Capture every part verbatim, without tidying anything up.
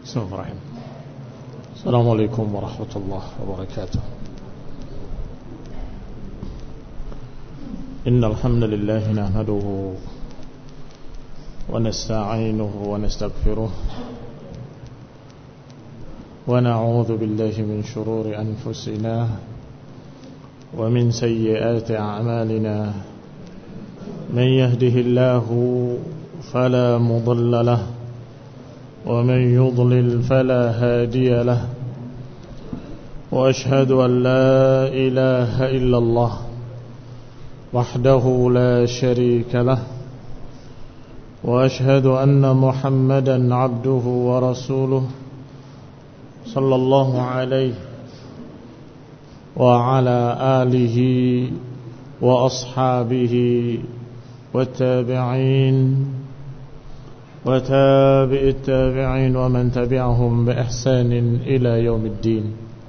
Bismillahirrahmanirrahim. Assalamualaikum warahmatullahi wabarakatuh. Innal hamdalillah nahmaduhu wa nasta'inuhu wa nastaghfiruh wa na'udzu billahi min shururi anfusina wa min sayyiati a'malina. Man yahdihillahu fala mudilla lahu ومن يضلل فلا هادي له وأشهد أن لا إله إلا الله وحده لا شريك له وأشهد أن محمدا عبده ورسوله صلى الله عليه وعلى آله وأصحابه والتابعين وتابع التابعين ومن تبعهم بإحسان إلى يوم الدين.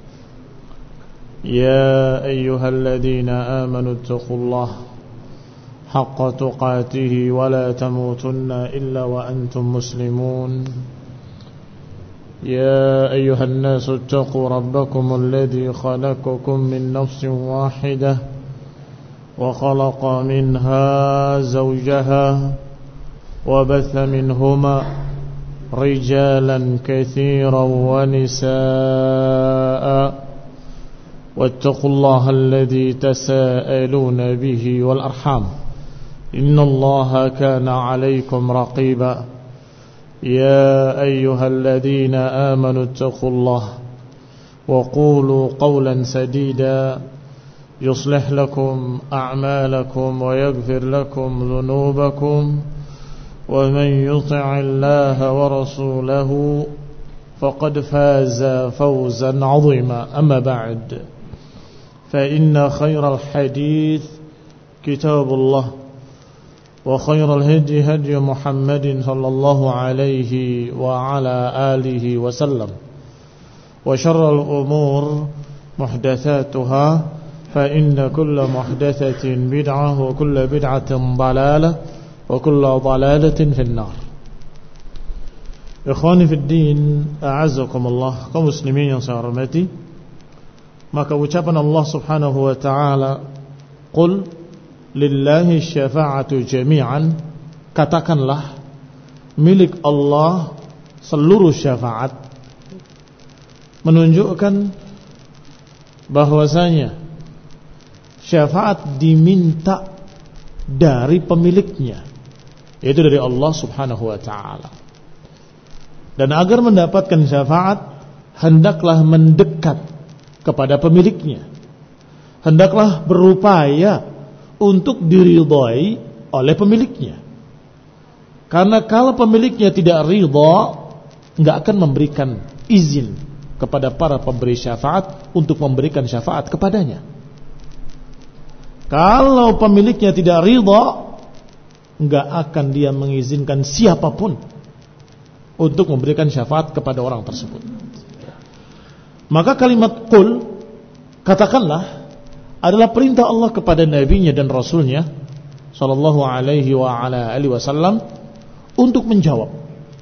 يا أيها الذين آمنوا اتقوا الله حق تقاته ولا تموتن إلا وأنتم مسلمون. يا أيها الناس اتقوا ربكم الذي خلقكم من نفس واحدة وخلق منها زوجها وبث منهما رجالا كثيرا ونساء واتقوا الله الذي تساءلون به والأرحام إن الله كان عليكم رقيبا. يا أيها الذين آمنوا اتقوا الله وقولوا قولا سديدا يصلح لكم أعمالكم ويغفر لكم ذنوبكم ومن يطع الله ورسوله فقد فاز فوزا عظيما. أما بعد فإن خير الحديث كتاب الله وخير الهدي هدي محمد صلى الله عليه وعلى آله وسلم وشر الأمور محدثاتها فإن كل محدثة بدعة وكل بدعة ضلالة wa kullu dhalalatin finnar. Ikhwani fid din, a'azzakumullah, kaum muslimin yang saya hormati, maka ucapan Allah Subhanahu wa taala, qul lillahi syafa'atu jami'an, katakanlah milik Allah seluruh syafaat, menunjukkan bahwasanya syafaat diminta dari pemiliknya, yaitu dari Allah Subhanahu wa ta'ala. Dan agar mendapatkan syafaat, hendaklah mendekat kepada pemiliknya, hendaklah berupaya untuk diridhai oleh pemiliknya. Karena kalau pemiliknya tidak ridha, enggak akan memberikan izin kepada para pemberi syafaat untuk memberikan syafaat kepadanya. Kalau pemiliknya tidak ridha, enggak akan dia mengizinkan siapapun untuk memberikan syafaat kepada orang tersebut. Maka kalimat qul, katakanlah, adalah perintah Allah kepada nabinya dan rasulnya sallallahu alaihi wa ala alihi wasallam untuk menjawab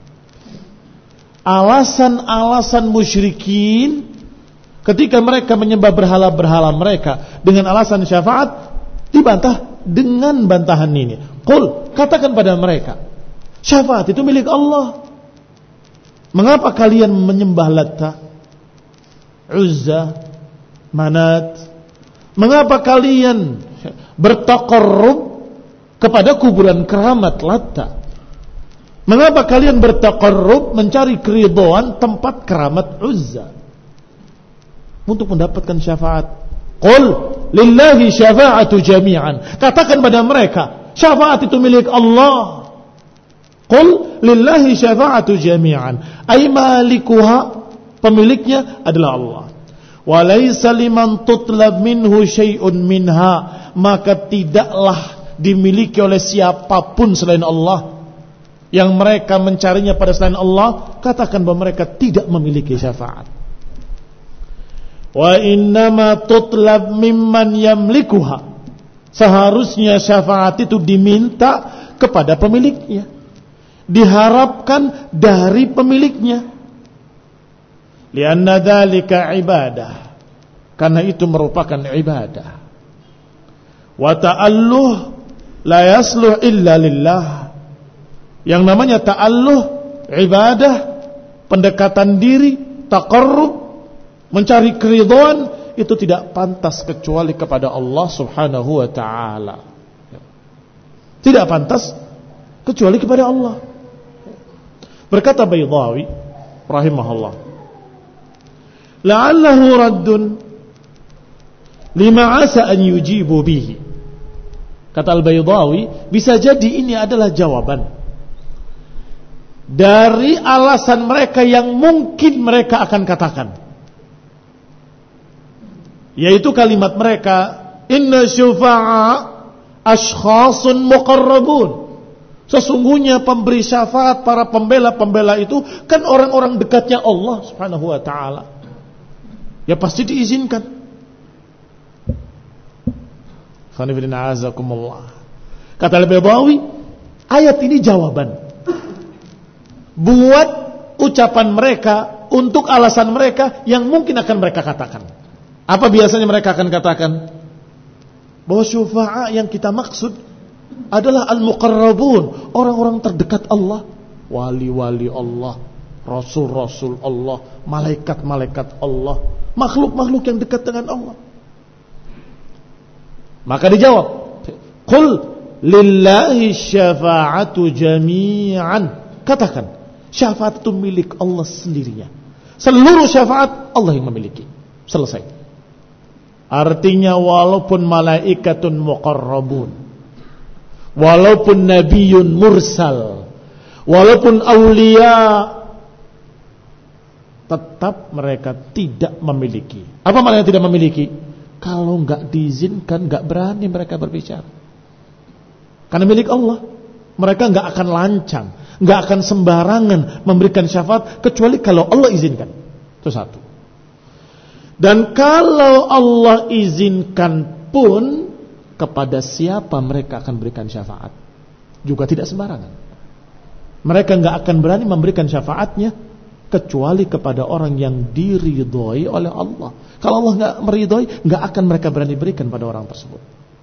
alasan-alasan musyrikin ketika mereka menyembah berhala-berhala mereka dengan alasan syafaat, dibantah dengan bantahan ini. Qul, katakan pada mereka, syafaat itu milik Allah. Mengapa kalian menyembah Latta, Uzza, Manat? Mengapa kalian bertaqarrub kepada kuburan keramat Latta? Mengapa kalian bertaqarrub mencari keridhaan tempat keramat Uzza untuk mendapatkan syafaat? Qul lillahi syafa'atu jami'an, katakan pada mereka, syafaat itu milik Allah. Qul lillahi syafa'atu jami'an, ay malikuha, pemiliknya adalah Allah. Wa laysa liman tutlab minhu syai'un minha, maka tidaklah dimiliki oleh siapapun selain Allah. Yang mereka mencarinya pada selain Allah, katakan bahwa mereka tidak memiliki syafaat. Wa innama tutlab mimman yamlikuha, seharusnya syafaat itu diminta kepada pemiliknya, diharapkan dari pemiliknya. Lianna dzalika ibadah. Karena itu merupakan ibadah. Wa ta'alluh la yasluh illa lillah. Yang namanya ta'alluh, ibadah, pendekatan diri, taqarrub, mencari keridhaan, itu tidak pantas kecuali kepada Allah Subhanahu wa ta'ala. Tidak pantas kecuali kepada Allah. Berkata Baydawi rahimahullah, la'allahu raddun lima asa an yujibu bihi. Kata Al-Baydawi, bisa jadi ini adalah jawaban dari alasan mereka yang mungkin mereka akan katakan, yaitu kalimat mereka, inna syufa'a ashkhasun muqarrabun. Sesungguhnya pemberi syafaat, para pembela-pembela itu kan orang-orang dekatnya Allah Subhanahu wa ta'ala. Ya pasti diizinkan. Kata Al-Baydawi, ayat ini jawaban buat ucapan mereka, untuk alasan mereka yang mungkin akan mereka katakan. Apa biasanya mereka akan katakan? Bahwa syufa'a yang kita maksud adalah al-muqarrabun, orang-orang terdekat Allah, wali-wali Allah, rasul-rasul Allah, malaikat-malaikat Allah, makhluk-makhluk yang dekat dengan Allah. Maka dijawab, qul lillahi syafa'atu jami'an. Katakan, syafaat itu milik Allah sendirinya. Seluruh syafaat Allah yang memiliki. Selesai. Artinya walaupun malaikatun muqarrabun, walaupun nabiyyun mursal, walaupun aulia, tetap mereka tidak memiliki. Apa maknanya tidak memiliki? Kalau enggak diizinkan, enggak berani mereka berbicara. Karena milik Allah, mereka enggak akan lancang, enggak akan sembarangan memberikan syafaat kecuali kalau Allah izinkan. Itu satu. Dan kalau Allah izinkan pun, kepada siapa mereka akan berikan syafaat? Juga tidak sembarangan. Mereka enggak akan berani memberikan syafaatnya kecuali kepada orang yang diridhoi oleh Allah. Kalau Allah enggak meridhoi, enggak akan mereka berani berikan pada orang tersebut.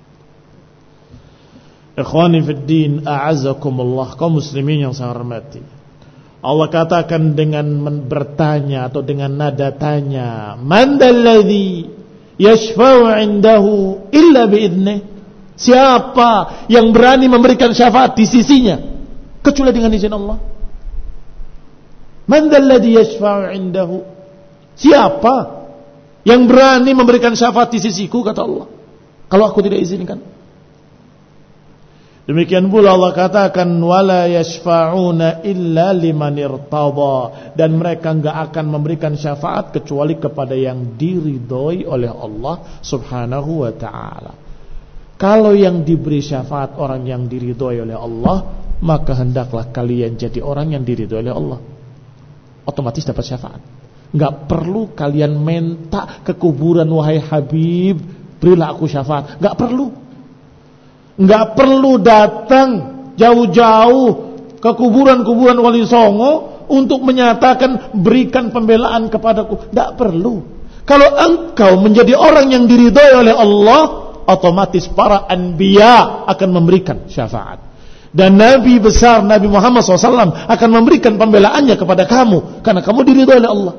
Ikhwani fid din, a'azzakumullah, kaum muslimin yang saya hormati. Allah katakan dengan bertanya atau dengan nada tanya, man dalladzi yashfa'u 'indahu illa bi'idnih. Siapa yang berani memberikan syafaat di sisinya kecuali dengan izin Allah? Man dalladzi yashfa'u 'indahu. Siapa yang berani memberikan syafaat di sisiku, kata Allah, kalau aku tidak izinkan? Demikian pula Allah katakan, wala yashfa'una illa liman irtada, dan mereka enggak akan memberikan syafaat kecuali kepada yang diridhoi oleh Allah Subhanahu wa ta'ala. Kalau yang diberi syafaat orang yang diridhoi oleh Allah, maka hendaklah kalian jadi orang yang diridhoi oleh Allah. Otomatis dapat syafaat. Enggak perlu kalian minta ke kuburan, wahai Habib, berilah aku syafaat. Enggak perlu. Enggak perlu datang jauh-jauh ke kuburan-kuburan Wali Songo untuk menyatakan berikan pembelaan kepadaku. Enggak perlu. Kalau engkau menjadi orang yang diridhoi oleh Allah, otomatis para anbiya akan memberikan syafaat. Dan Nabi besar Nabi Muhammad shallallahu alaihi wasallam akan memberikan pembelaannya kepada kamu, karena kamu diridhoi oleh Allah.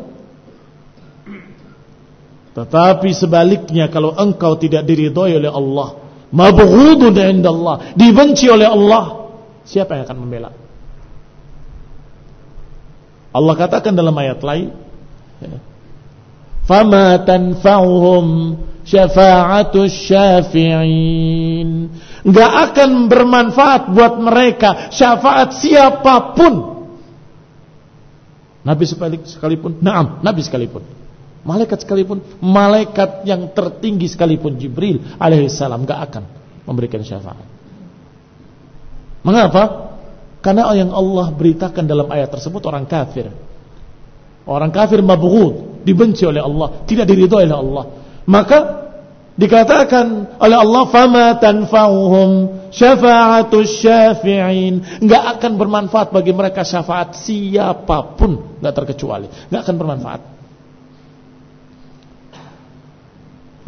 Tetapi sebaliknya, kalau engkau tidak diridhoi oleh Allah, mabghudun indallah, dibenci oleh Allah, siapa yang akan membela? Allah katakan dalam ayat lain, fama tanfa'uhum syafa'atus syafi'in. Enggak akan bermanfaat buat mereka syafaat siapapun. Nabi sekalipun, naam, Nabi sekalipun, malaikat sekalipun, malaikat yang tertinggi sekalipun, Jibril alaihissalam, enggak akan memberikan syafaat. Mengapa? Karena yang Allah beritakan dalam ayat tersebut orang kafir. Orang kafir mabghud, dibenci oleh Allah, tidak diridhoi oleh Allah. Maka dikatakan oleh Allah, fama tanfa'uhum syafa'atus syafi'in. Enggak akan bermanfaat bagi mereka syafaat siapapun, enggak terkecuali, enggak akan bermanfaat.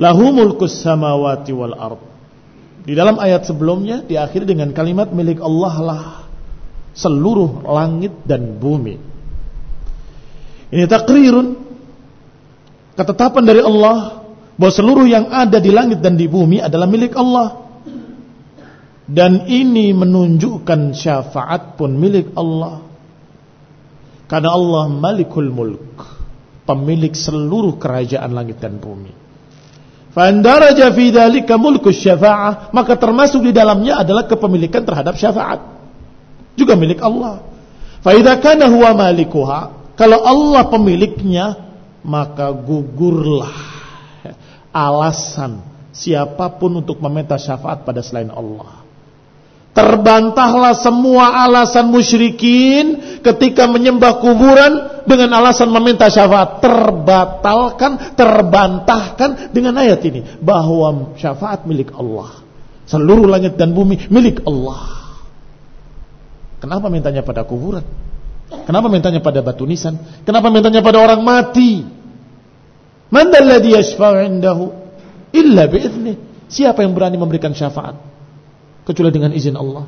Lahu mulkus samawati wal ard. Di dalam ayat sebelumnya diakhiri dengan kalimat milik Allah lah seluruh langit dan bumi. Ini takrirun, ketetapan dari Allah bahwa seluruh yang ada di langit dan di bumi adalah milik Allah. Dan ini menunjukkan syafaat pun milik Allah. Karena Allah Malikul Mulk, pemilik seluruh kerajaan langit dan bumi. Fandaraja fi dzalika mulkus syafa'ah, maka termasuk di dalamnya adalah kepemilikan terhadap syafaat, juga milik Allah. Fa idza kana huwa malikuha, kalau Allah pemiliknya, maka gugurlah alasan siapapun untuk meminta syafaat pada selain Allah. Terbantahlah semua alasan musyrikin ketika menyembah kuburan dengan alasan meminta syafaat. Terbatalkan, terbantahkan dengan ayat ini bahwa syafaat milik Allah. Seluruh langit dan bumi milik Allah. Kenapa mintanya pada kuburan? Kenapa mintanya pada batu nisan? Kenapa mintanya pada orang mati? Man dalladhi yashfa'u 'indahu illa bi'idhnih. Siapa yang berani memberikan syafaat kecuali dengan izin Allah?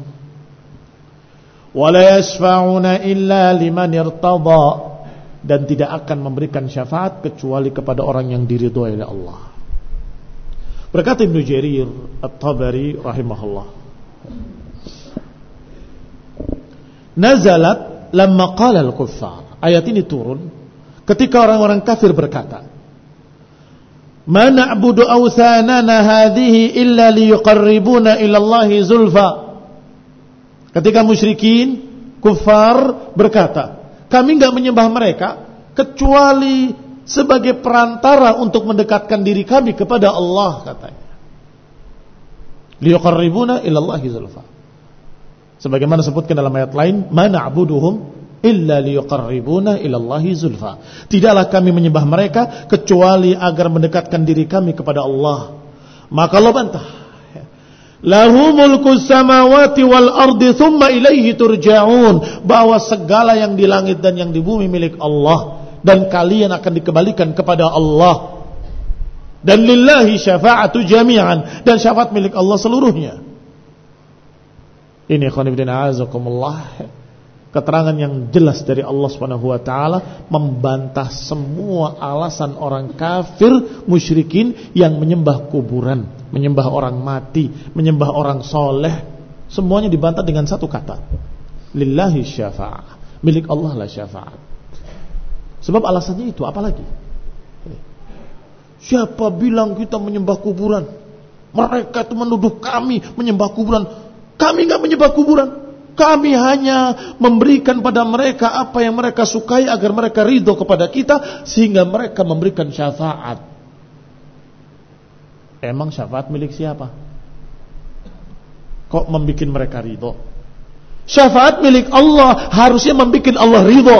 Wala yashfa'una illa liman irtada, dan tidak akan memberikan syafaat kecuali kepada orang yang diridhoi oleh Allah. Berkata Ibnu Jarir At-Tabari rahimahullah, nazalat lamma qala al-kuffar. Ayat ini turun ketika orang-orang kafir berkata, ma na'budu awthanana hadhihi illa liyuqarribuna ila Allahi zulfa. Ketika musyrikin kufar berkata, kami enggak menyembah mereka kecuali sebagai perantara untuk mendekatkan diri kami kepada Allah, katanya. Liyuqarribuna ila Allahi zulfa. Sebagaimana disebutkan dalam ayat lain, ma na'buduhum illa liyuqarribuna ila Allahi zulfa. Tidaklah kami menyembah mereka kecuali agar mendekatkan diri kami kepada Allah. Maka Allah bantah, lahu mulkus samawati wal ardi thumma ilaihi turja'un, bahwa segala yang di langit dan yang di bumi milik Allah, dan kalian akan dikembalikan kepada Allah. Dan lillahi syafa'atu jami'an, dan syafaat milik Allah seluruhnya. Ini ikhwan fillah azakumullah, keterangan yang jelas dari Allah Subhanahu wa taala membantah semua alasan orang kafir musyrikin yang menyembah kuburan, menyembah orang mati, menyembah orang soleh. Semuanya dibantah dengan satu kata, lillahi syafa'ah, milik Allah lah syafaat. Sebab alasannya itu, apalagi siapa bilang kita menyembah kuburan? Mereka itu menuduh kami menyembah kuburan. Kami enggak menyembah kuburan. Kami hanya memberikan pada mereka apa yang mereka sukai agar mereka ridho kepada kita, sehingga mereka memberikan syafaat. Emang syafaat milik siapa? Kok membuat mereka ridho? Syafaat milik Allah, harusnya membuat Allah ridho.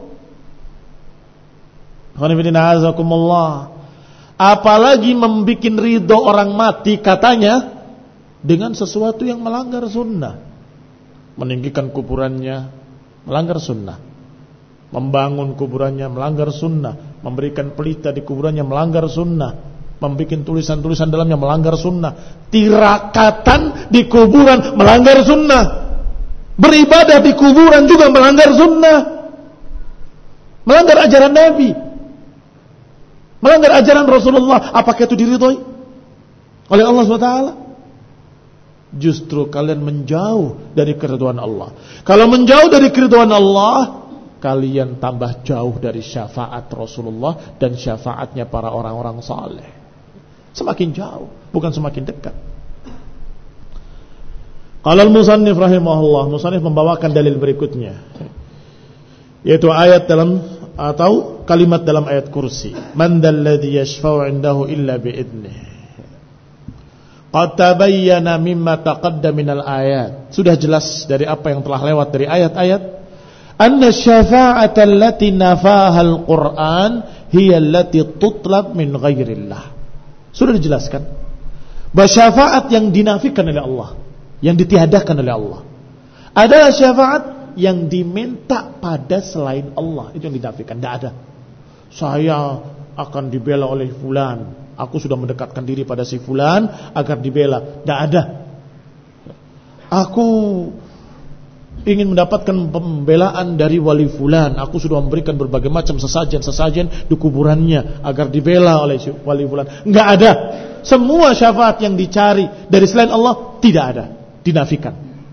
Apalagi membuat ridho orang mati, katanya dengan sesuatu yang melanggar sunnah. Meninggikan kuburannya melanggar sunnah, membangun kuburannya melanggar sunnah, memberikan pelita di kuburannya melanggar sunnah, membuat tulisan-tulisan dalamnya melanggar sunnah, tirakatan di kuburan melanggar sunnah, beribadah di kuburan juga melanggar sunnah, melanggar ajaran Nabi, melanggar ajaran Rasulullah. Apakah itu diridhoi oleh Allah subhanahu wa taala? Justru kalian menjauh dari keridhaan Allah. Kalau menjauh dari keridhaan Allah, kalian tambah jauh dari syafaat Rasulullah dan syafaatnya para orang-orang saleh. Semakin jauh, bukan semakin dekat. Qala al-musannif rahimahullah, musannif membawakan dalil berikutnya, yaitu ayat dalam atau kalimat dalam ayat kursi, man dalladhi yashfa'u 'indahu illa bi'idnih. Qad tabayyana mimma taqaddama minal ayat. Sudah jelas dari apa yang telah lewat dari ayat-ayat, anna syafa'ata allati nafaha al-Qur'an hiya allati tutlab min ghairillah. Sudah dijelaskan bahwa syafaat yang dinafikan oleh Allah, yang ditiadakan oleh Allah, adalah syafaat yang diminta pada selain Allah. Itu yang dinafikan. Tidak ada, saya akan dibela oleh fulan, Aku sudah mendekatkan diri pada si fulan agar dibela. Tidak ada. Aku ingin mendapatkan pembelaan dari wali fulan. Aku sudah memberikan berbagai macam sesajen-sesajen di kuburannya agar dibela oleh wali fulan. Enggak ada. Semua syafaat yang dicari dari selain Allah tidak ada, dinafikan.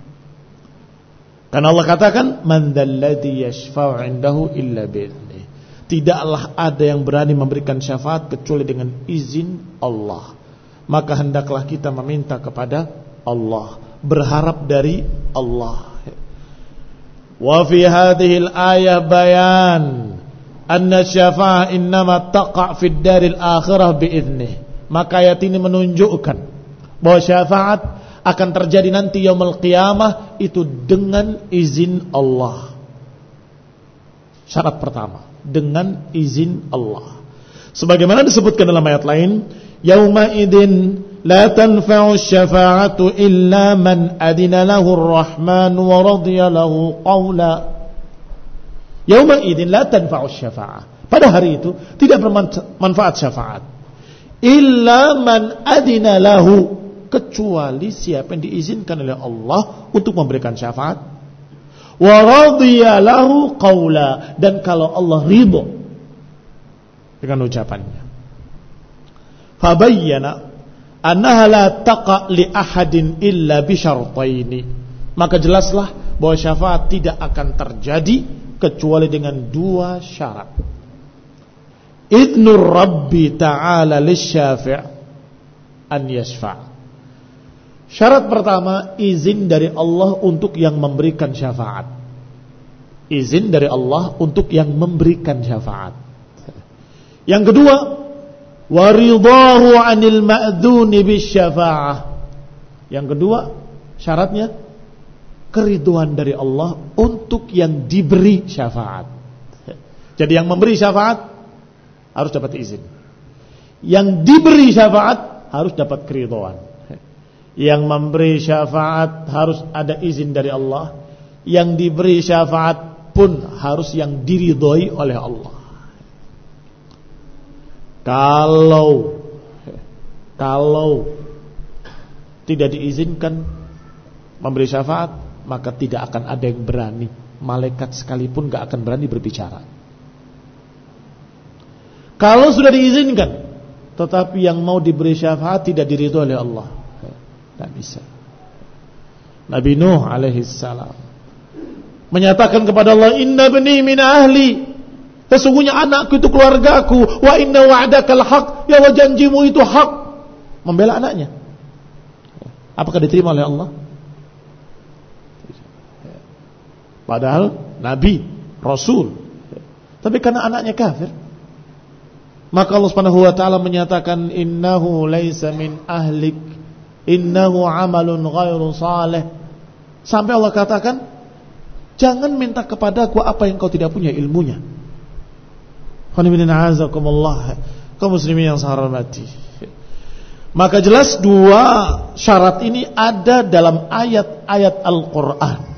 Karena Allah katakan, "Man dzalladzi yashfa'u 'indahu illa bi'idznih." Tidaklah ada yang berani memberikan syafaat kecuali dengan izin Allah. Maka hendaklah kita meminta kepada Allah, berharap dari Allah. Wa fi hadhihi al-ayah bayan anna syafa'ah innama taqa' fi ad-daril akhirah bi'idznih. Maka ayat ini menunjukkan bahwa syafaat akan terjadi nanti yaumul qiyamah itu dengan izin Allah. Syarat pertama, dengan izin Allah. Sebagaimana disebutkan dalam ayat lain, yauma idzin la tanfa'u syafa'atu illa man adina lahu ar-rahman wa radiya lahu qawla. Yauma idzin la tanfa'u syafa'ah. Pada hari itu tidak bermanfaat syafaat illa man adina lahu, kecuali siapa yang diizinkan oleh Allah untuk memberikan syafaat, wa radiya lahu qawla, dan kalau Allah ridha dengan ucapannya. Fabayyana annaha la taqa li ahadin illa bi syartaini. Maka jelaslah bahwa syafaat tidak akan terjadi kecuali dengan dua syarat. Idnur Rabbi ta'ala lisyafi' an yashfa'. Syarat pertama, izin dari Allah untuk yang memberikan syafaat. Izin dari Allah untuk yang memberikan syafaat. Yang kedua, waridahu 'anil ma'dzuni bisyafa'ah. Yang kedua, syaratnya keriduan dari Allah untuk yang diberi syafaat. Jadi yang memberi syafaat harus dapat izin. Yang diberi syafaat harus dapat keridhaan. Yang memberi syafaat harus ada izin dari Allah. Yang diberi syafaat pun harus yang diridhoi oleh Allah. Kalau Kalau tidak diizinkan memberi syafaat, maka tidak akan ada yang berani. Malaikat sekalipun gak akan berani berbicara. Kalau sudah diizinkan, tetapi yang mau diberi syafaat tidak diridhoi oleh Allah, tidak bisa. Nabi Nuh alaihi salam menyatakan kepada Allah, "Inna bani min ahli." Sesungguhnya anakku itu keluargaku. Wa inna wa'dakal haq. Ya Allah, janjimu itu hak. Membela anaknya. Apakah diterima oleh Allah? Padahal Nabi, Rasul. Tapi karena anaknya kafir, maka Allah Subhanahu wa taala menyatakan, innahu laisa min ahlik, innahu amalun ghairu salih. Sampai Allah katakan, jangan minta kepadaku apa yang kau tidak punya ilmunya. Qanibina azakumullah, kaum muslimin yang saya hormati. Maka jelas dua syarat ini ada dalam ayat-ayat Al-Qur'an.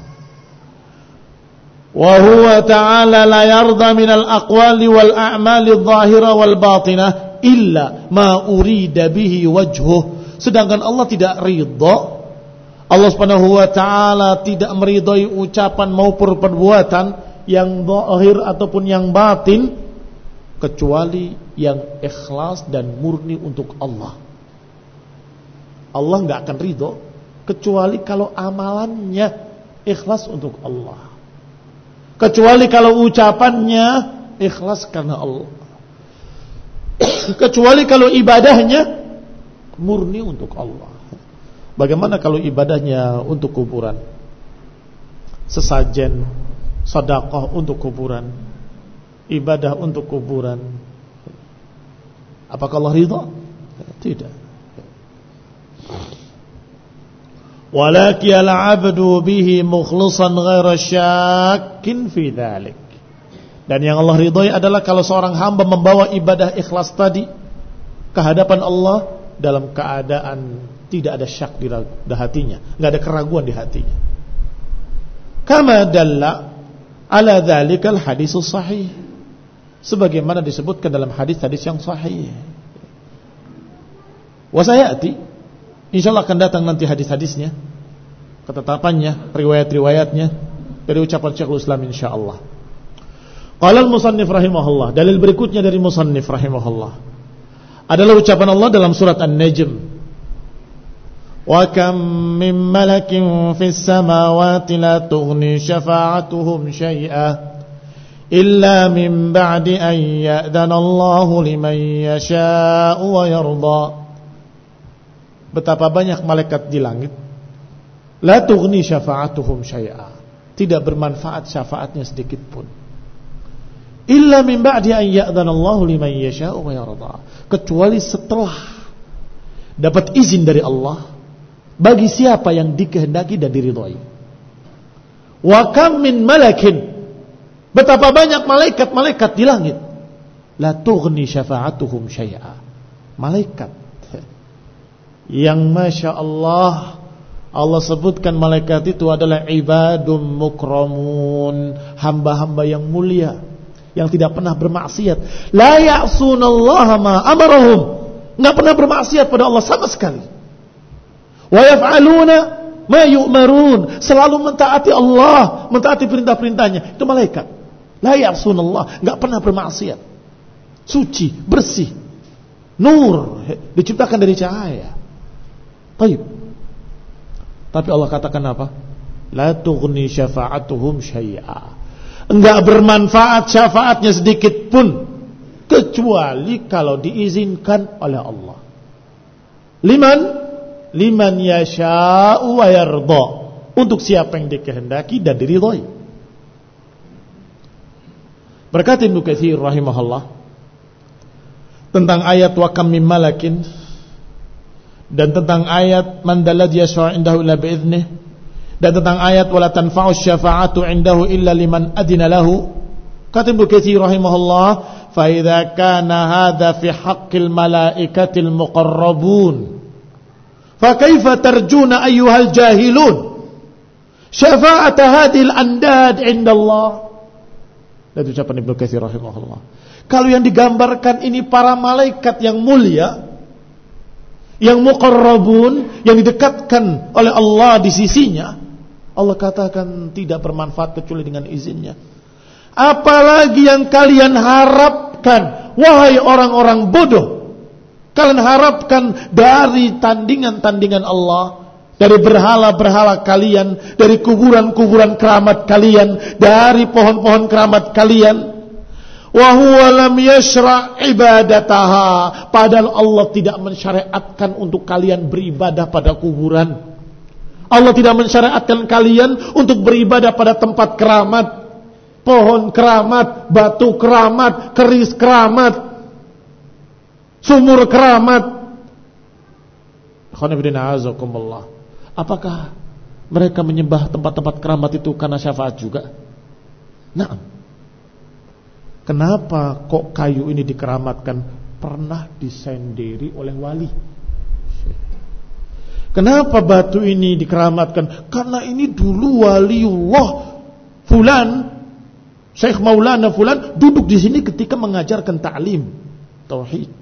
Wa huwa ta'ala la yarda minal aqwali wal a'mali adh-dhahira wal batinah illa ma urida bihi wajhuh. Sedangkan Allah tidak ridha, Allah Subhanahu wa ta'ala tidak meridhai ucapan maupun perbuatan yang zahir ataupun yang batin, kecuali yang ikhlas dan murni untuk Allah. Allah enggak akan ridha kecuali kalau amalannya ikhlas untuk Allah. Kecuali kalau ucapannya ikhlas karena Allah. Kecuali kalau ibadahnya murni untuk Allah. Bagaimana kalau ibadahnya untuk kuburan? Sesajen, sedekah untuk kuburan, ibadah untuk kuburan. Apakah Allah ridha? Tidak. Walakin al-'abdu bihi mukhlishan ghaira syakkin fi dzalik. Dan yang Allah ridhai adalah kalau seorang hamba membawa ibadah ikhlas tadi ke hadapan Allah dalam keadaan tidak ada syak di hatinya, enggak ada keraguan di hatinya. Kama dalla ala dzalikal hadisus sahih, sebagaimana disebutkan dalam hadis-hadis yang sahih. Wa sayati, insyaallah akan datang nanti hadis-hadisnya, ketetapannya, riwayat-riwayatnya dari ucapan Syekhul Islam insyaallah. Qala al-musannif rahimahullah, dalil berikutnya dari musannif rahimahullah adalah ucapan Allah dalam surat An-Najm. Wa kam min malakin fis samawati la tughni syafa'atuhum syai'a illa min ba'di an ya'dana Allahu liman yasha'u wa yarda. Betapa banyak malaikat di langit, la tughni syafa'atuhum syai'a, tidak bermanfaat syafaatnya sedikit pun. Illa min ba'di an ya'dana Allahu liman yasha'u wa yarda, kecuali setelah dapat izin dari Allah bagi siapa yang dikehendaki dan diridhai. Wa kam min malakin, betapa banyak malaikat-malaikat di langit, la tughni syafa'atuhum syai'a, malaikat yang masya Allah Allah sebutkan malaikat itu adalah ibadun mukramun, hamba-hamba yang mulia yang tidak pernah bermaksiat. La ya'sunallaha ma amarahum, enggak pernah bermaksiat pada Allah sama sekali. Wa yaf'aluna ma yu'marun, selalu mentaati Allah, mentaati perintah-perintahnya. Itu malaikat. La ya'sunallah, enggak pernah bermaksiat. Suci, bersih. Nur, diciptakan dari cahaya. Baik. Tapi Allah katakan apa? La tughni syafa'atuhum syai'a, enggak bermanfaat syafaatnya sedikit pun, kecuali kalau diizinkan oleh Allah. Liman liman yasha'u wa yarda, untuk siapa yang dikehendaki dan diridhai. Berkata Ibnu Katsir rahimahullah tentang ayat wa kam min malakin dan tentang ayat man dalladhi yashfa'u indahu illa bi'idhnih, dan tentang ayat wala tanfa'u syafa'atu indahu illa liman adina lahu. Kata Ibnu Katsir rahimahullah, fa idza kana hadza fi haqqil malaikatil muqarrabun fa kaifa tarjuna ayyuhal jahilun syafa'ata hadhil andad indallah. Itu ucapan Ibnu Katsir rahimahullah. Kalau yang digambarkan ini para malaikat yang mulia, yang muqarrabun, yang didekatkan oleh Allah di sisinya, Allah katakan tidak bermanfaat kecuali dengan izinnya. Apalagi yang kalian harapkan, wahai orang-orang bodoh, kalian harapkan dari tandingan-tandingan Allah, dari berhala-berhala kalian, dari kuburan-kuburan keramat kalian, dari pohon-pohon keramat kalian. Wa huwa lam yashra' ibadataha, padahal Allah tidak mensyariatkan untuk kalian beribadah pada kuburan. Allah tidak mensyariatkan kalian untuk beribadah pada tempat keramat, pohon keramat, batu keramat, keris keramat, sumur keramat. Apakah mereka menyembah tempat-tempat keramat itu karena syafaat juga? Nah, kenapa kok kayu ini dikeramatkan? Pernah disendiri oleh wali. Kenapa batu ini dikeramatkan? Karena ini dulu waliullah fulan, Syekh Maulana fulan duduk di sini ketika mengajarkan ta'lim tauhid.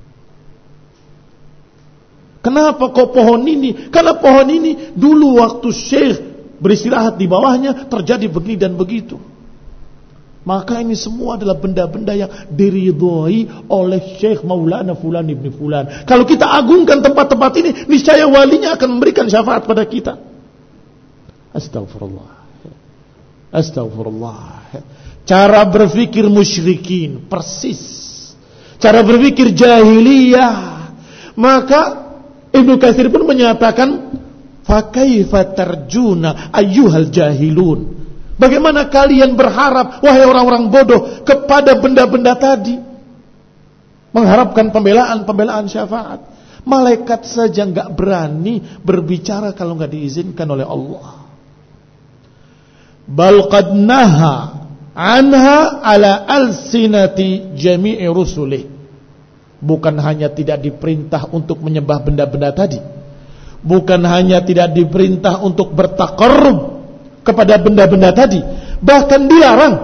Kenapa kok pohon ini? Karena pohon ini dulu waktu Syekh beristirahat di bawahnya terjadi begini dan begitu. Maka ini semua adalah benda-benda yang diridhoi oleh Syekh Maulana Fulan ibn Fulan. Kalau kita agungkan tempat-tempat ini, niscaya walinya akan memberikan syafaat pada kita. Astagfirullah. Astagfirullah. Cara berpikir musyrikin persis, cara berpikir jahiliyah. Maka Ibnu Katsir pun menyatakan, fa kaifa tarjuna ayyuhal jahilun, bagaimana kalian berharap, wahai orang-orang bodoh, kepada benda-benda tadi, mengharapkan pembelaan-pembelaan syafaat. Malaikat saja enggak berani berbicara kalau enggak diizinkan oleh Allah. Bal qad naha anha ala alsinati jami'i rusulih. Bukan hanya tidak diperintah untuk menyembah benda-benda tadi, bukan hanya tidak diperintah untuk bertaqarrub kepada benda-benda tadi, bahkan dilarang.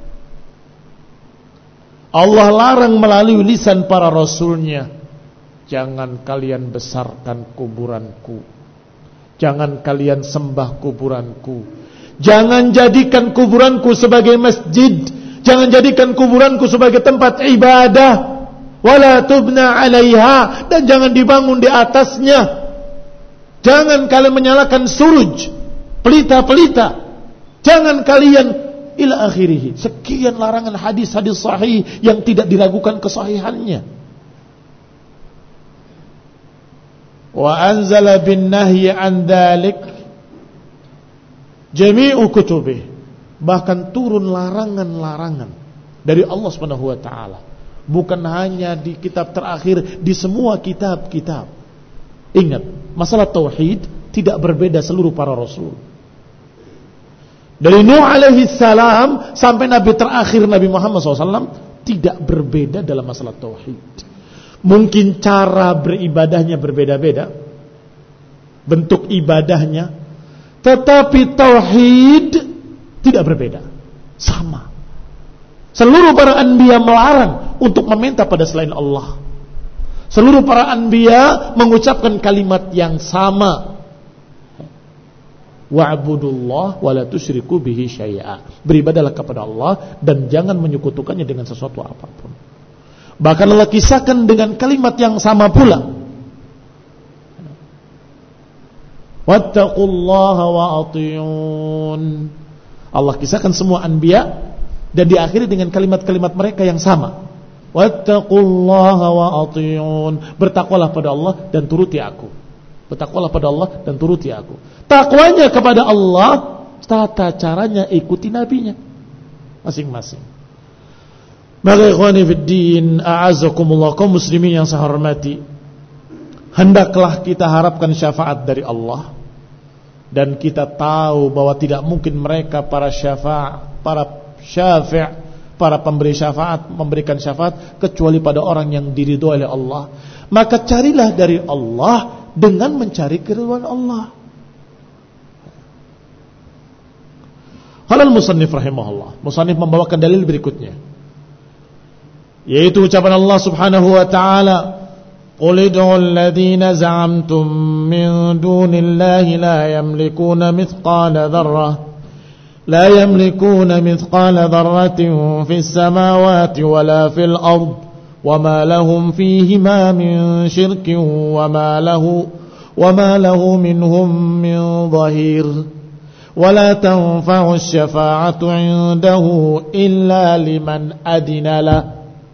Allah larang melalui lisan para rasulnya. jangan kalian besarkan kuburanku, jangan kalian sembah kuburanku, jangan jadikan kuburanku sebagai masjid, jangan jadikan kuburanku sebagai tempat ibadah, wala tubna 'alaiha, dan jangan dibangun di atasnya. Jangan kalian menyalakan suruj, pelita-pelita. Jangan kalian ila akhirih. Sekian larangan hadis-hadis sahih yang tidak diragukan kesahihannya. Wa anzala bin nahyi an dzalik jami'u kutubih. Bahkan turun larangan-larangan dari Allah Subhanahu wa taala. Bukan hanya di kitab terakhir, di semua kitab-kitab. Ingat, masalah tauhid tidak berbeda seluruh para rasul. Dari Nuh alaihi salam sampai Nabi terakhir Nabi Muhammad shallallahu alaihi wasallam tidak berbeda dalam masalah tauhid. Mungkin cara beribadahnya berbeda-beda, bentuk ibadahnya, tetapi tauhid tidak berbeda, sama. Seluruh para anbiya melarang untuk meminta pada selain Allah. Seluruh para anbiya mengucapkan kalimat yang sama. Wa'budullah wa la tusyriku bihi syai'a. Beribadalah kepada Allah dan jangan menyekutukannya dengan sesuatu apapun. Bahkan Allah kisahkan dengan kalimat yang sama pula. Wattaqullaha wa ati'un. Allah kisahkan semua anbiya dan diakhiri dengan kalimat-kalimat mereka yang sama. Wattaqullaha wa ati'un. Bertakwalah pada Allah dan turuti aku. Bertakwalah pada Allah dan turuti aku. Takwanya kepada Allah, tata caranya ikuti nabinya masing-masing. Maka ikhwani fiddin, a'azakumullah, kaum muslimin yang saya hormati, hendaklah kita harapkan syafaat dari Allah. Dan kita tahu bahwa tidak mungkin mereka para syafa' para syafi' para pemberi syafaat memberikan syafaat kecuali pada orang yang diridhoi oleh Allah. Maka carilah dari Allah dengan mencari keridhaan Allah. Halal musannif rahimahullah. Musannif membawakan dalil berikutnya, yaitu ucapan Allah Subhanahu wa taala, "Qul ud'ul ladzina za'amtum min dunillahi la yamlikuna mithqala dzarrah لا يملكون مثقال ذرة في السماوات ولا في الأرض وما لهم فيهما من شرك وما له وما له منهم من ظهير ولا تنفع الشفاعة عنده إلا لمن أذن له."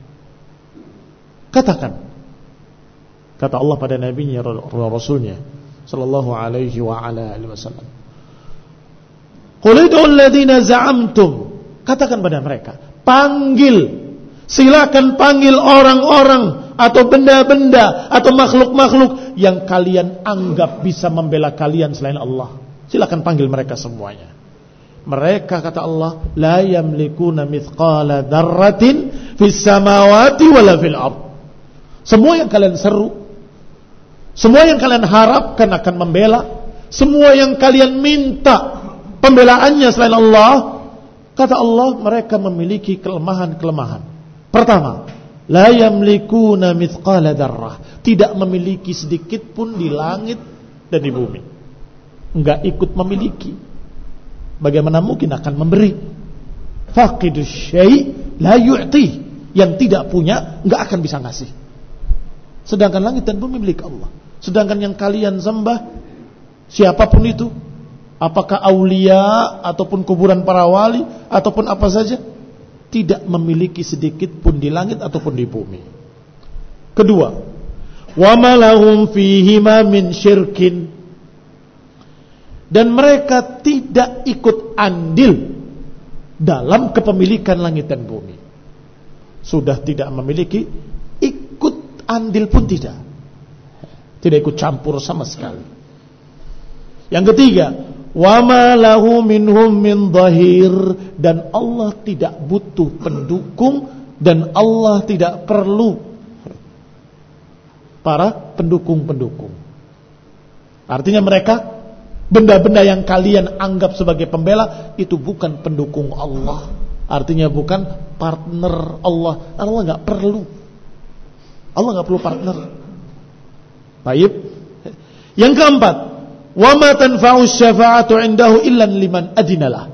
Katakan, kata Allah pada nabinya rasulnya sallallahu alaihi wa ala alihi wasallam, Qul ud'ul ladzina za'amtum. Katakan pada mereka, panggil, silakan panggil orang-orang atau benda-benda atau makhluk-makhluk yang kalian anggap bisa membela kalian selain Allah. Silakan panggil mereka semuanya. Mereka, kata Allah, la yamlikuna mithqala dzarratin fis samawati wala fil ardh. Semua yang kalian seru, semua yang kalian harapkan akan membela, semua yang kalian minta pembelaannya selain Allah, kata Allah, mereka memiliki kelemahan-kelemahan. Pertama, la yamlikuna mithqala dzarrah, tidak memiliki sedikit pun di langit dan di bumi. Enggak ikut memiliki. Bagaimana mungkin akan memberi? Faqidus syai' la yu'ti. Yang tidak punya enggak akan bisa ngasih. Sedangkan langit dan bumi milik Allah. Sedangkan yang kalian sembah, siapapun itu, apakah aulia ataupun kuburan para wali ataupun apa saja, tidak memiliki sedikit pun di langit ataupun di bumi. Kedua, wa ma lahum fihima min syirkin, dan mereka tidak ikut andil dalam kepemilikan langit dan bumi. Sudah tidak memiliki, ikut andil pun tidak. Tidak ikut campur sama sekali. Yang ketiga, wa ma lahu minhum min dhahir, dan Allah tidak butuh pendukung dan Allah tidak perlu para pendukung-pendukung. Artinya mereka, benda-benda yang kalian anggap sebagai pembela, itu bukan pendukung Allah. Artinya bukan partner Allah. Allah gak perlu. Allah gak perlu partner. Baik. Yang keempat, wa ma tanfa'u syafa'atu 'indahu illa liman adinalah.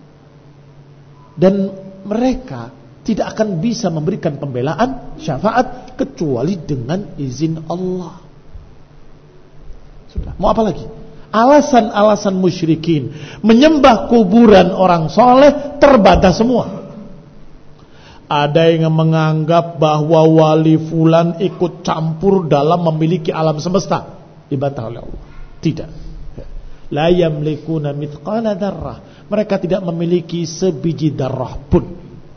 Dan mereka tidak akan bisa memberikan pembelaan syafaat kecuali dengan izin Allah. Sudah, mau apa lagi? Alasan-alasan musyrikin menyembah kuburan orang soleh terbatas semua. Ada yang menganggap bahwa wali fulan ikut campur dalam memiliki alam semesta. Dibantah oleh Allah. Tidak. La yamlikuna mithqala darrah. Mereka tidak memiliki sebiji darah pun.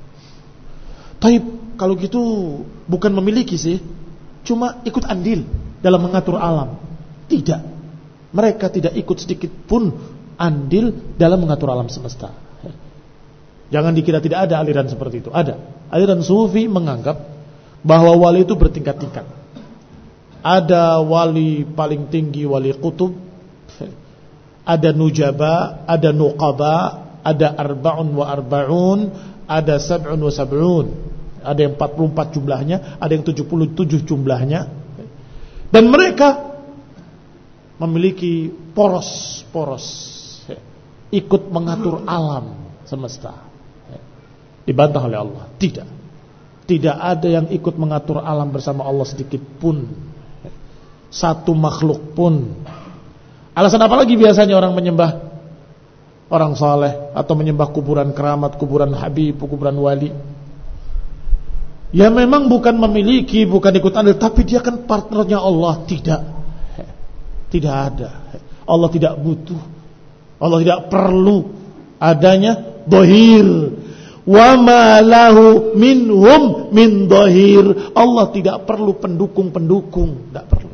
Taib, kalau gitu bukan memiliki sih, cuma ikut andil dalam mengatur alam. Tidak. Mereka tidak ikut sedikit pun andil dalam mengatur alam semesta. Jangan dikira tidak ada aliran seperti itu. Ada. Aliran sufi menganggap bahwa wali itu bertingkat-tingkat. Ada wali paling tinggi, wali kutub. Ada nujaba, ada nuqaba, ada arba'un wa arba'un, ada sab'un wa sab'un. Ada yang empat puluh empat jumlahnya, ada yang tujuh puluh tujuh jumlahnya. Dan mereka memiliki poros-poros, ikut mengatur alam semesta. Dibantah oleh Allah. Tidak. Tidak ada yang ikut mengatur alam bersama Allah sedikit pun. Satu makhluk pun. Alasan apa lagi biasanya orang menyembah orang saleh atau menyembah kuburan keramat, kuburan habib, kuburan wali? Ya memang bukan memiliki, bukan ikut andil, tapi dia kan partnernya Allah. Tidak. Tidak ada. Allah tidak butuh. Allah tidak perlu adanya dhahir. Wa ma lahu minhum min dhahir. Allah tidak perlu pendukung-pendukung, tidak perlu.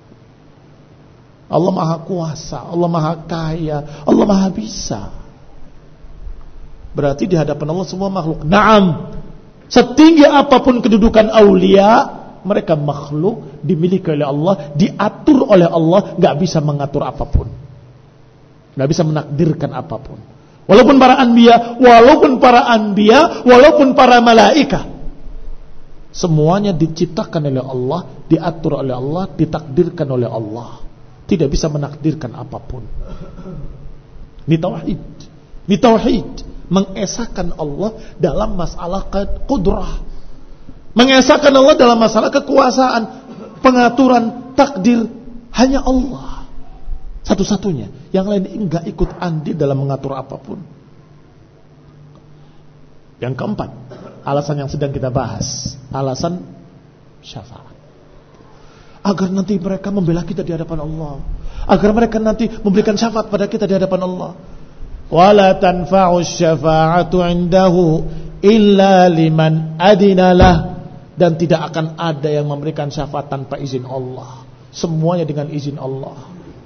Allah Maha Kuasa, Allah Maha Kaya, Allah Maha Bisa. Berarti di hadapan Allah semua makhluk. Naam. Setinggi apapun kedudukan aulia, mereka makhluk dimiliki oleh Allah, diatur oleh Allah, enggak bisa mengatur apapun. Enggak bisa menakdirkan apapun. Walaupun para anbiya, walaupun para anbiya, walaupun para malaika, semuanya diciptakan oleh Allah, diatur oleh Allah, ditakdirkan oleh Allah. Tidak bisa menakdirkan apapun. Ini tauhid. Ini tauhid, mengesahkan Allah dalam masalah qudrah, mengesahkan Allah dalam masalah kekuasaan, pengaturan, takdir, hanya Allah satu-satunya. Yang lain enggak ikut andil dalam mengatur apapun. Yang keempat, alasan yang sedang kita bahas, alasan syafaat. Agar nanti mereka membela kita di hadapan Allah, agar mereka nanti memberikan syafaat pada kita di hadapan Allah. Wala tanfa'u syafa'atu 'indahu illa liman adinalah. Dan tidak akan ada yang memberikan syafaat tanpa izin Allah. Semuanya dengan izin Allah.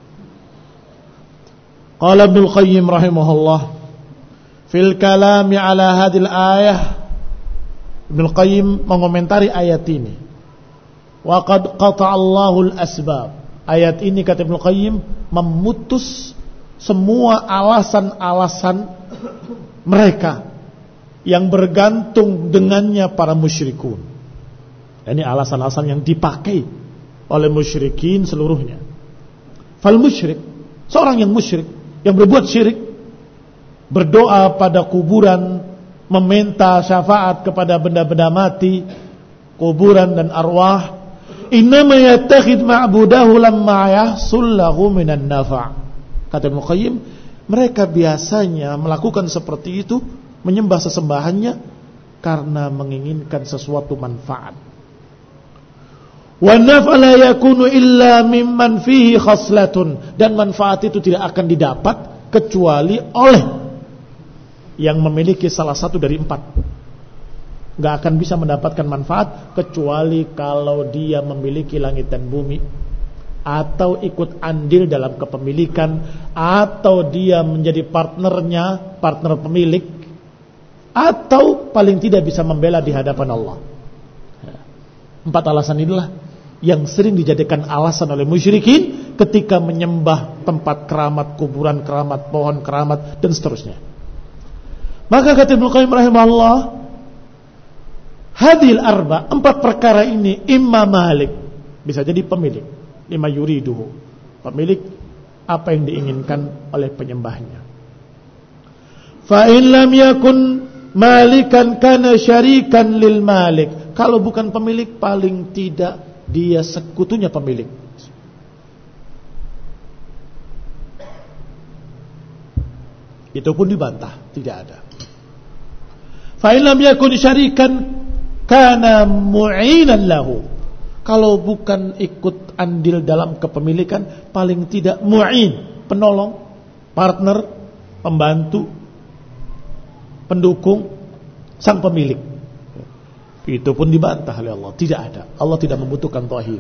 Qala Ibnu Qayyim rahimahullah fil kalami ala hadhil ayah. Ibnu Qayyim mengomentari ayat ini. Wa qad qata'allahu al-asbab. Ayat ini kata Ibnu Qayyim memutus semua alasan-alasan mereka yang bergantung dengannya para musyrikun. Ini alasan-alasan yang dipakai oleh musyrikin seluruhnya. Fal musyrik, seorang yang musyrik, yang berbuat syirik, berdoa pada kuburan, meminta syafaat kepada benda-benda mati, kuburan dan arwah, innama yattakhid ma'budahu lamma yahsul lahu minan nafa'. Kata Ibnu Qayyim, mereka biasanya melakukan seperti itu, menyembah sesembahannya karena menginginkan sesuatu manfaat. Wa naf'a la yakunu illa mimman fihi khaslatun, dan manfaat itu tidak akan didapat kecuali oleh yang memiliki salah satu dari empat. Gak akan bisa mendapatkan manfaat kecuali kalau dia memiliki langit dan bumi, atau ikut andil dalam kepemilikan, atau dia menjadi partnernya, partner pemilik, atau paling tidak bisa membela di hadapan Allah. Empat alasan inilah yang sering dijadikan alasan oleh musyrikin ketika menyembah tempat keramat, kuburan keramat, pohon keramat, dan seterusnya. Maka kata Ibnu Qayyim rahimahullah, hadhil arba, empat perkara ini imma malik, bisa jadi pemilik, lima yuriduhu, pemilik apa yang diinginkan oleh penyembahnya. Fa in lam yakun malikan kana syarikan lil malik. Kalau bukan pemilik, paling tidak dia sekutunya pemilik. Itu pun dibantah, tidak ada. Fa in lam yakun syarikan kana mu'inan lahu. Kalau bukan ikut andil dalam kepemilikan, paling tidak mu'in, penolong, partner, pembantu, pendukung sang pemilik. Itu pun dibantah oleh Allah, tidak ada. Allah tidak membutuhkan dhahir.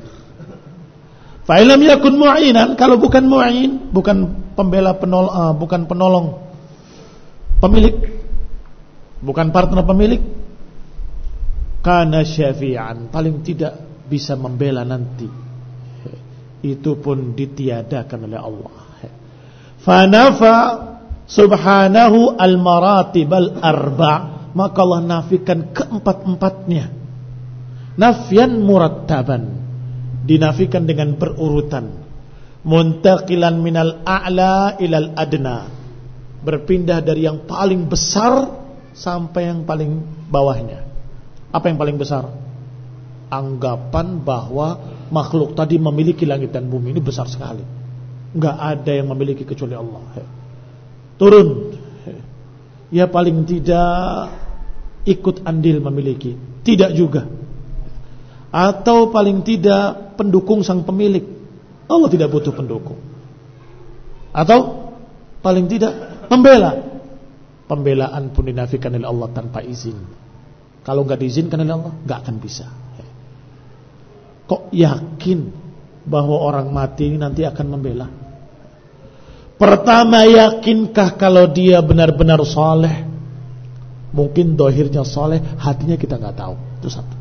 Fa in lam yakun mu'inan, kalau bukan mu'in, bukan pembela penolong, uh, bukan penolong pemilik, bukan partner pemilik, kana syafi'an, paling tidak bisa membela nanti. Itu pun ditiadakan oleh Allah. Fanafa subhanahu al-maratib al-arba', maka Allah nafikan keempat-empatnya. Nafyan murattaban, dinafikan dengan berurutan. Muntaqilan minal a'la ilal adna, berpindah dari yang paling besar sampai yang paling bawahnya. Apa yang paling besar? Anggapan bahwa makhluk tadi memiliki langit dan bumi, ini besar sekali. Enggak ada yang memiliki kecuali Allah. Turun, ya paling tidak ikut andil memiliki, tidak juga. Atau paling tidak pendukung sang pemilik. Allah tidak butuh pendukung. Atau paling tidak membela. Pembelaan pun dinafikan oleh Allah tanpa izin. Kalau enggak diizinkan oleh Allah, enggak akan bisa. Kok yakin bahwa orang mati ini nanti akan membela? Pertama, yakinkah kalau dia benar-benar saleh? Mungkin dohirnya saleh, hatinya kita enggak tahu. Itu satu.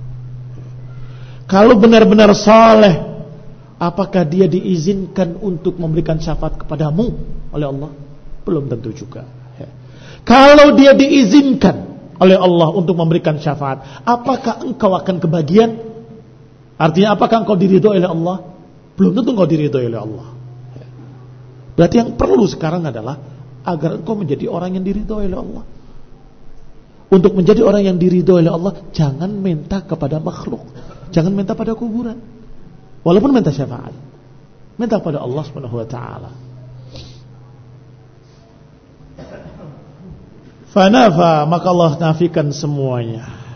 Kalau benar-benar saleh, apakah dia diizinkan untuk memberikan syafaat kepadamu oleh Allah? Belum tentu juga. Kalau dia diizinkan oleh Allah untuk memberikan syafaat, apakah engkau akan kebagian? Artinya apakah engkau diridhoi oleh Allah? Belum tentu engkau diridhoi oleh Allah. Berarti yang perlu sekarang adalah agar engkau menjadi orang yang diridhoi oleh Allah. Untuk menjadi orang yang diridhoi oleh Allah, jangan minta kepada makhluk, jangan minta pada kuburan. Walaupun minta syafaat, minta kepada Allah Subhanahu wa taala. Fanafa, maka Allah nafikan semuanya.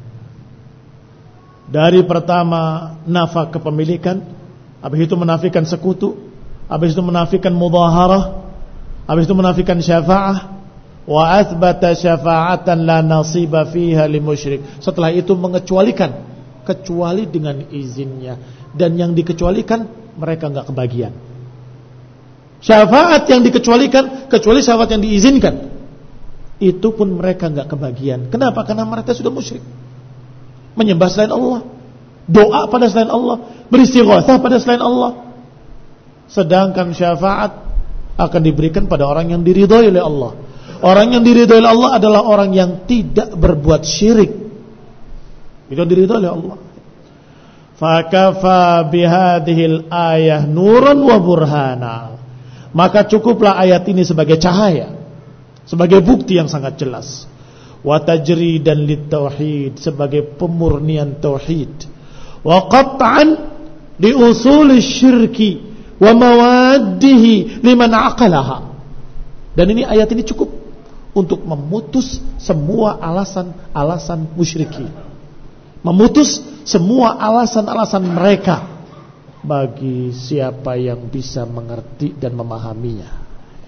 Dari pertama nafa kepemilikan, habis itu menafikan sekutu, habis itu menafikan mudhaharah, habis itu menafikan syafa'ah, wa athbata syafa'atan la nasiba fiha limusyrik. Setelah itu mengecualikan, kecuali dengan izinnya, dan yang dikecualikan mereka enggak kebagian. Syafaat yang dikecualikan, kecuali syafaat yang diizinkan, itu pun mereka enggak kebagian. Kenapa? Karena mereka sudah musyrik, menyembah selain Allah, doa pada selain Allah, beristighatsah pada selain Allah. Sedangkan syafaat akan diberikan pada orang yang diridhoi oleh Allah. Orang yang diridhoi oleh Allah adalah orang yang tidak berbuat syirik. Itu yang diridhoi oleh Allah. Fakafa bihadhil ayah nuran wa burhana. Maka cukuplah ayat ini sebagai cahaya, sebagai bukti yang sangat jelas. Wa tajridan lit-tauhid, sebagai pemurnian tauhid. Wa qat'an li usul syirki wa mawaddihi liman aqalaha. Dan ini ayat ini cukup untuk memutus semua alasan-alasan musyrikin, memutus semua alasan-alasan mereka bagi siapa yang bisa mengerti dan memahaminya.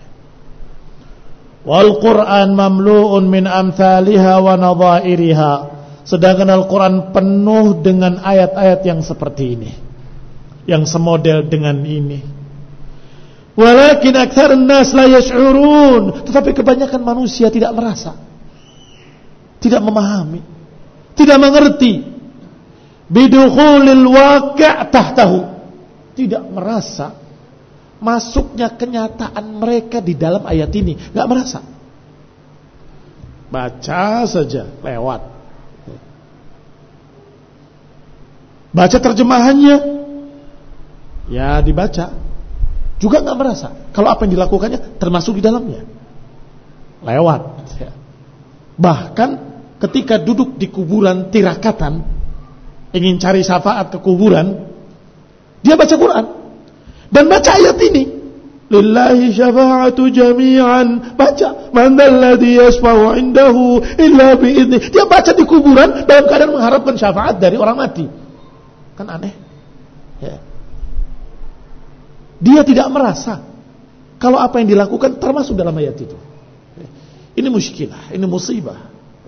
Wal Qur'an mamlu'un min amthaliha wa nadha'iriha. Sedangkan Al-Quran penuh dengan ayat-ayat yang seperti ini, yang semodel dengan ini. Walakin aktsarun nas la yash'urun. Tetapi kebanyakan manusia tidak merasa, tidak memahami, tidak mengerti. Bidukhulil waqi' tahtahu, tidak merasa masuknya kenyataan mereka di dalam ayat ini, enggak merasa. Baca saja lewat, baca terjemahannya Ya dibaca, juga nggak merasa kalau apa yang dilakukannya termasuk di dalamnya. Lewat ya. Bahkan ketika duduk di kuburan tirakatan, ingin cari syafaat ke kuburan, dia baca Quran dan baca ayat ini, lillahi syafa'atu jami'an, baca man dzalladzi yashfa'u 'indahu illa bi'idznih. Dia baca di kuburan dalam keadaan mengharapkan syafaat dari orang mati. Kan aneh ya. Dia tidak merasa kalau apa yang dilakukan termasuk dalam ayat itu. Ini muskilah, ini musibah.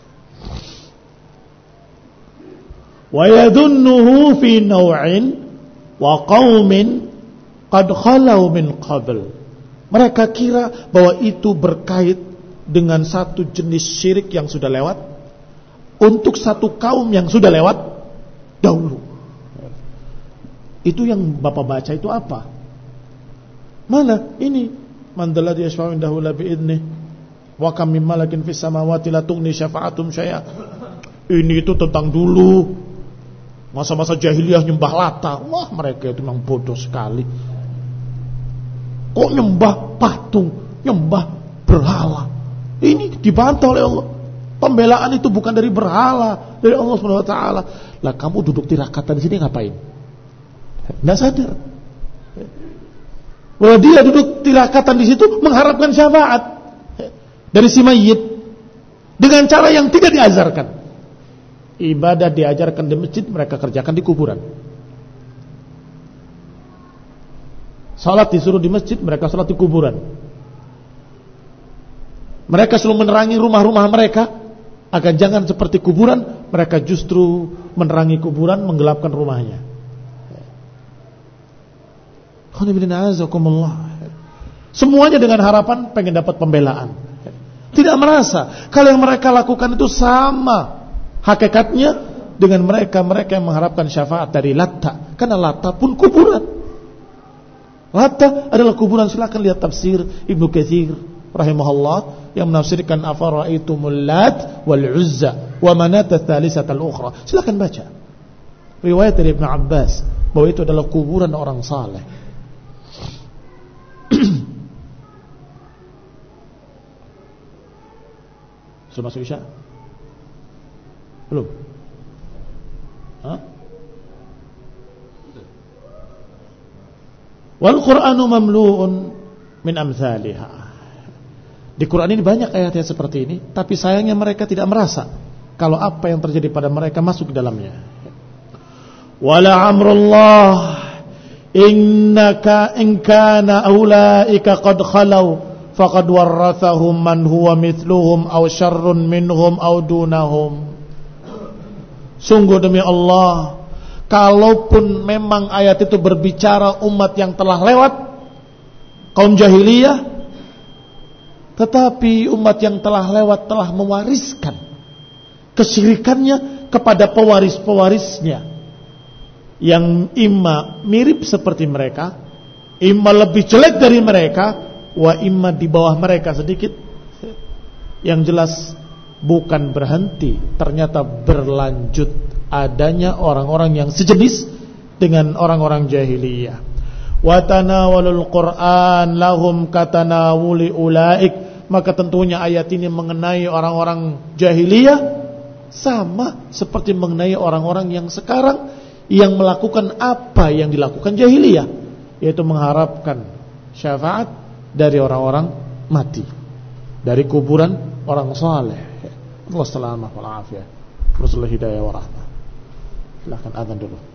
Wa yadhunnuhu fi naw'in wa qaumin qad khalau min qabl. Mereka kira bahwa itu berkait dengan satu jenis syirik yang sudah lewat untuk satu kaum yang sudah lewat dahulu. Itu yang Bapak baca itu apa? Mana? Ini man dzalladzi yashfa'u 'indahu la bi'idnih wa kam min malakin fis samawati la tughni syafa'atum syai'a. Ini itu tentang dulu masa-masa jahiliyah nyembah Lata. Wah, mereka itu memang bodoh sekali. Kok nyembah patung, nyembah berhala? Ini dibantah oleh Allah. Pembelaan itu bukan dari berhala, dari Allah Subhanahu wa taala. Lah kamu duduk tirakatan di sini ngapain? Enggak sadar. Bahwa dia duduk tirakatan di situ mengharapkan syafaat dari si mayit dengan cara yang tidak diajarkan. Ibadah diajarkan di masjid, mereka kerjakan di kuburan. Salat disuruh di masjid, mereka salat di kuburan. Mereka selalu menerangi rumah-rumah mereka agar jangan seperti kuburan. Mereka justru menerangi kuburan, menggelapkan rumahnya. Semuanya dengan harapan pengen dapat pembelaan. Tidak merasa kalau yang mereka lakukan itu sama hakikatnya dengan mereka-mereka yang mengharapkan syafaat dari Latta. Karena Latta pun kuburan. Latta adalah kuburan. Silakan lihat tafsir Ibnu Katsir rahimahullah yang menafsirkan afara'aitumul Lat wal Uzza wa Manat ats-tsalisata al-ukhra. Silakan baca riwayat dari Ibnu Abbas bahwa itu adalah kuburan orang saleh. Sudah masuk Isya? Belum? Hah? Wal Qur'anu mamlu'un min amsalihha. Di Quran ini banyak ayat-ayat seperti ini, tapi sayangnya mereka tidak merasa kalau apa yang terjadi pada mereka masuk ke dalamnya. Wala amrullah innaka in kana ulaika qad khalau faqad warathahum man huwa mithluhum aw syarrun minhum aw dunahum. Sungguh demi Allah, kalaupun memang ayat itu berbicara umat yang telah lewat, kaum jahiliyah, tetapi umat yang telah lewat telah mewariskan kesyirikannya kepada pewaris-pewarisnya yang imma mirip seperti mereka, imma lebih jelek dari mereka, wa imma di bawah mereka sedikit. Yang jelas bukan berhenti, ternyata berlanjut adanya orang-orang yang sejenis dengan orang-orang jahiliyah. Wa tanawalul Qur'an lahum katanawuli ulaik. Maka tentunya ayat ini mengenai orang-orang jahiliyah sama seperti mengenai orang-orang yang sekarang yang melakukan apa yang dilakukan jahiliyah, yaitu mengharapkan syafaat dari orang-orang mati, dari kuburan orang saleh. Allah salamah wal afiyah. Rasulullah hidayah wa rahmah. Silakan azan dulu.